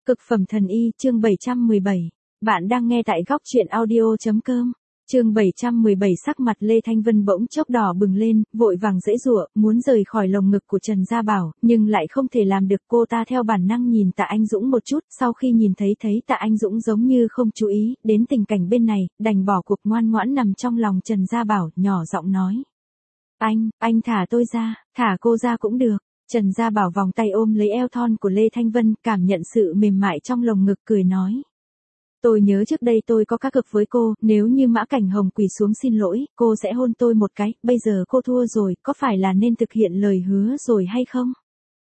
Cực phẩm thần y, chương 717. Bạn đang nghe tại góc truyện audio.com. Chương 717. Sắc mặt Lê Thanh Vân bỗng chốc đỏ bừng lên, vội vàng giãy giụa, muốn rời khỏi lồng ngực của Trần Gia Bảo, nhưng lại không thể làm được. Cô ta theo bản năng nhìn Tạ Anh Dũng một chút, sau khi nhìn thấy Tạ Anh Dũng giống như không chú ý đến tình cảnh bên này, đành bỏ cuộc, ngoan ngoãn nằm trong lòng Trần Gia Bảo, nhỏ giọng nói: Anh thả tôi ra, thả cô ra cũng được. Trần Gia Bảo vòng tay ôm lấy eo thon của Lê Thanh Vân, cảm nhận sự mềm mại trong lồng ngực, cười nói: Tôi nhớ trước đây tôi có cá cược với cô, nếu như Mã Cảnh Hồng quỳ xuống xin lỗi, cô sẽ hôn tôi một cái, bây giờ cô thua rồi, có phải là nên thực hiện lời hứa rồi hay không?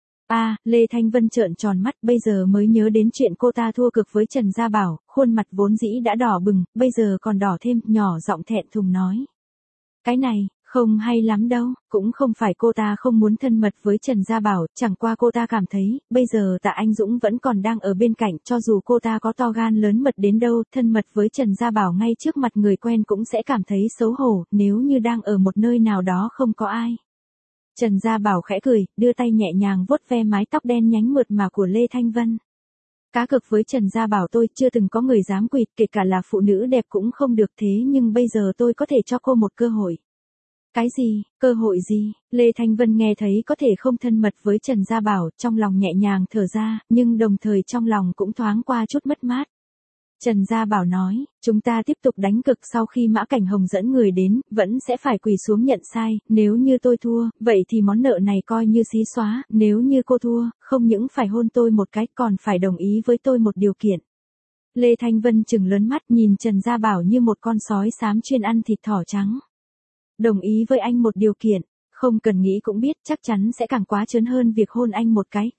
Lê Thanh Vân trợn tròn mắt, bây giờ mới nhớ đến chuyện cô ta thua cực với Trần Gia Bảo, khuôn mặt vốn dĩ đã đỏ bừng, bây giờ còn đỏ thêm, nhỏ giọng thẹn thùng nói: Cái này không hay lắm đâu, cũng không phải cô ta không muốn thân mật với Trần Gia Bảo, chẳng qua cô ta cảm thấy, bây giờ Tạ Anh Dũng vẫn còn đang ở bên cạnh, cho dù cô ta có to gan lớn mật đến đâu, thân mật với Trần Gia Bảo ngay trước mặt người quen cũng sẽ cảm thấy xấu hổ, nếu như đang ở một nơi nào đó không có ai. Trần Gia Bảo khẽ cười, đưa tay nhẹ nhàng vuốt ve mái tóc đen nhánh mượt mà của Lê Thanh Vân. Cá cược với Trần Gia Bảo tôi chưa từng có người dám quỵt, kể cả là phụ nữ đẹp cũng không được, thế nhưng bây giờ tôi có thể cho cô một cơ hội. Cái gì, cơ hội gì? Lê Thanh Vân nghe thấy có thể không thân mật với Trần Gia Bảo, trong lòng nhẹ nhàng thở ra, nhưng đồng thời trong lòng cũng thoáng qua chút mất mát. Trần Gia Bảo nói: Chúng ta tiếp tục đánh cược, sau khi Mã Cảnh Hồng dẫn người đến, vẫn sẽ phải quỳ xuống nhận sai, nếu như tôi thua, vậy thì món nợ này coi như xí xóa, nếu như cô thua, không những phải hôn tôi một cái, còn phải đồng ý với tôi một điều kiện. Lê Thanh Vân trừng lớn mắt nhìn Trần Gia Bảo như một con sói xám chuyên ăn thịt thỏ trắng. Đồng ý với anh một điều kiện, không cần nghĩ cũng biết chắc chắn sẽ càng quá trớn hơn việc hôn anh một cái,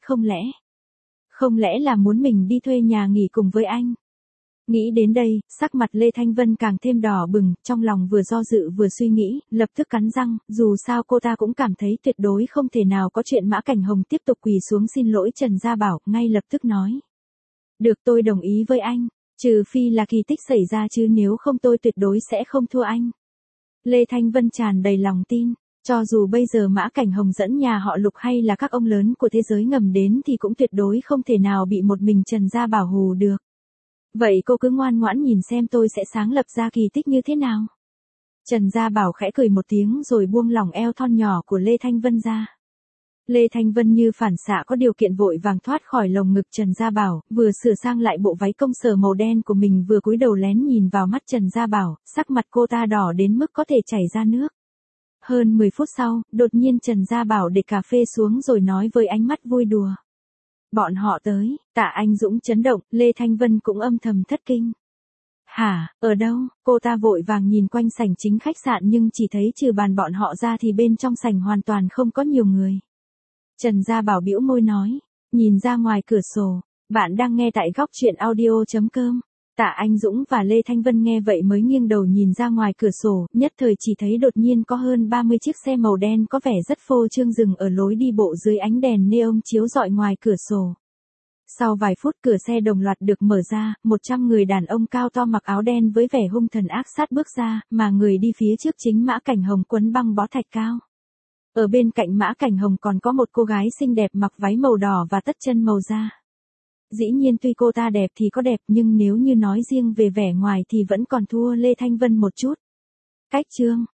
không lẽ là muốn mình đi thuê nhà nghỉ cùng với anh? Nghĩ đến đây, sắc mặt Lê Thanh Vân càng thêm đỏ bừng, trong lòng vừa do dự vừa suy nghĩ, lập tức cắn răng, dù sao cô ta cũng cảm thấy tuyệt đối không thể nào có chuyện Mã Cảnh Hồng tiếp tục quỳ xuống xin lỗi Trần Gia Bảo, ngay lập tức nói: Được, tôi đồng ý với anh, trừ phi là kỳ tích xảy ra chứ nếu không tôi tuyệt đối sẽ không thua anh. Lê Thanh Vân tràn đầy lòng tin, cho dù bây giờ Mã Cảnh Hồng dẫn nhà họ Lục hay là các ông lớn của thế giới ngầm đến thì cũng tuyệt đối không thể nào bị một mình Trần Gia Bảo hù được. Vậy cô cứ ngoan ngoãn nhìn xem tôi sẽ sáng lập ra kỳ tích như thế nào. Trần Gia Bảo khẽ cười một tiếng rồi buông lỏng eo thon nhỏ của Lê Thanh Vân ra. Lê Thanh Vân như phản xạ có điều kiện vội vàng thoát khỏi lồng ngực Trần Gia Bảo, vừa sửa sang lại bộ váy công sở màu đen của mình vừa cúi đầu lén nhìn vào mắt Trần Gia Bảo, sắc mặt cô ta đỏ đến mức có thể chảy ra nước. Hơn 10 phút sau, đột nhiên Trần Gia Bảo để cà phê xuống rồi nói với ánh mắt vui đùa: Bọn họ tới. Tạ Anh Dũng chấn động, Lê Thanh Vân cũng âm thầm thất kinh. Hả, ở đâu? Cô ta vội vàng nhìn quanh sảnh chính khách sạn nhưng chỉ thấy trừ bàn bọn họ ra thì bên trong sảnh hoàn toàn không có nhiều người. Trần Gia Bảo bĩu môi nói, nhìn ra ngoài cửa sổ. Bạn đang nghe tại góc truyện audio.com. Tạ Anh Dũng và Lê Thanh Vân nghe vậy mới nghiêng đầu nhìn ra ngoài cửa sổ, nhất thời chỉ thấy đột nhiên có hơn 30 chiếc xe màu đen có vẻ rất phô trương dừng ở lối đi bộ dưới ánh đèn neon chiếu rọi ngoài cửa sổ. Sau vài phút cửa xe đồng loạt được mở ra, 100 người đàn ông cao to mặc áo đen với vẻ hung thần ác sát bước ra, mà người đi phía trước chính Mã Cảnh Hồng quấn băng bó thạch cao. Ở bên cạnh Mã Cảnh Hồng còn có một cô gái xinh đẹp mặc váy màu đỏ và tất chân màu da. Dĩ nhiên tuy cô ta đẹp thì có đẹp nhưng nếu như nói riêng về vẻ ngoài thì vẫn còn thua Lê Thanh Vân một chút. Cách chương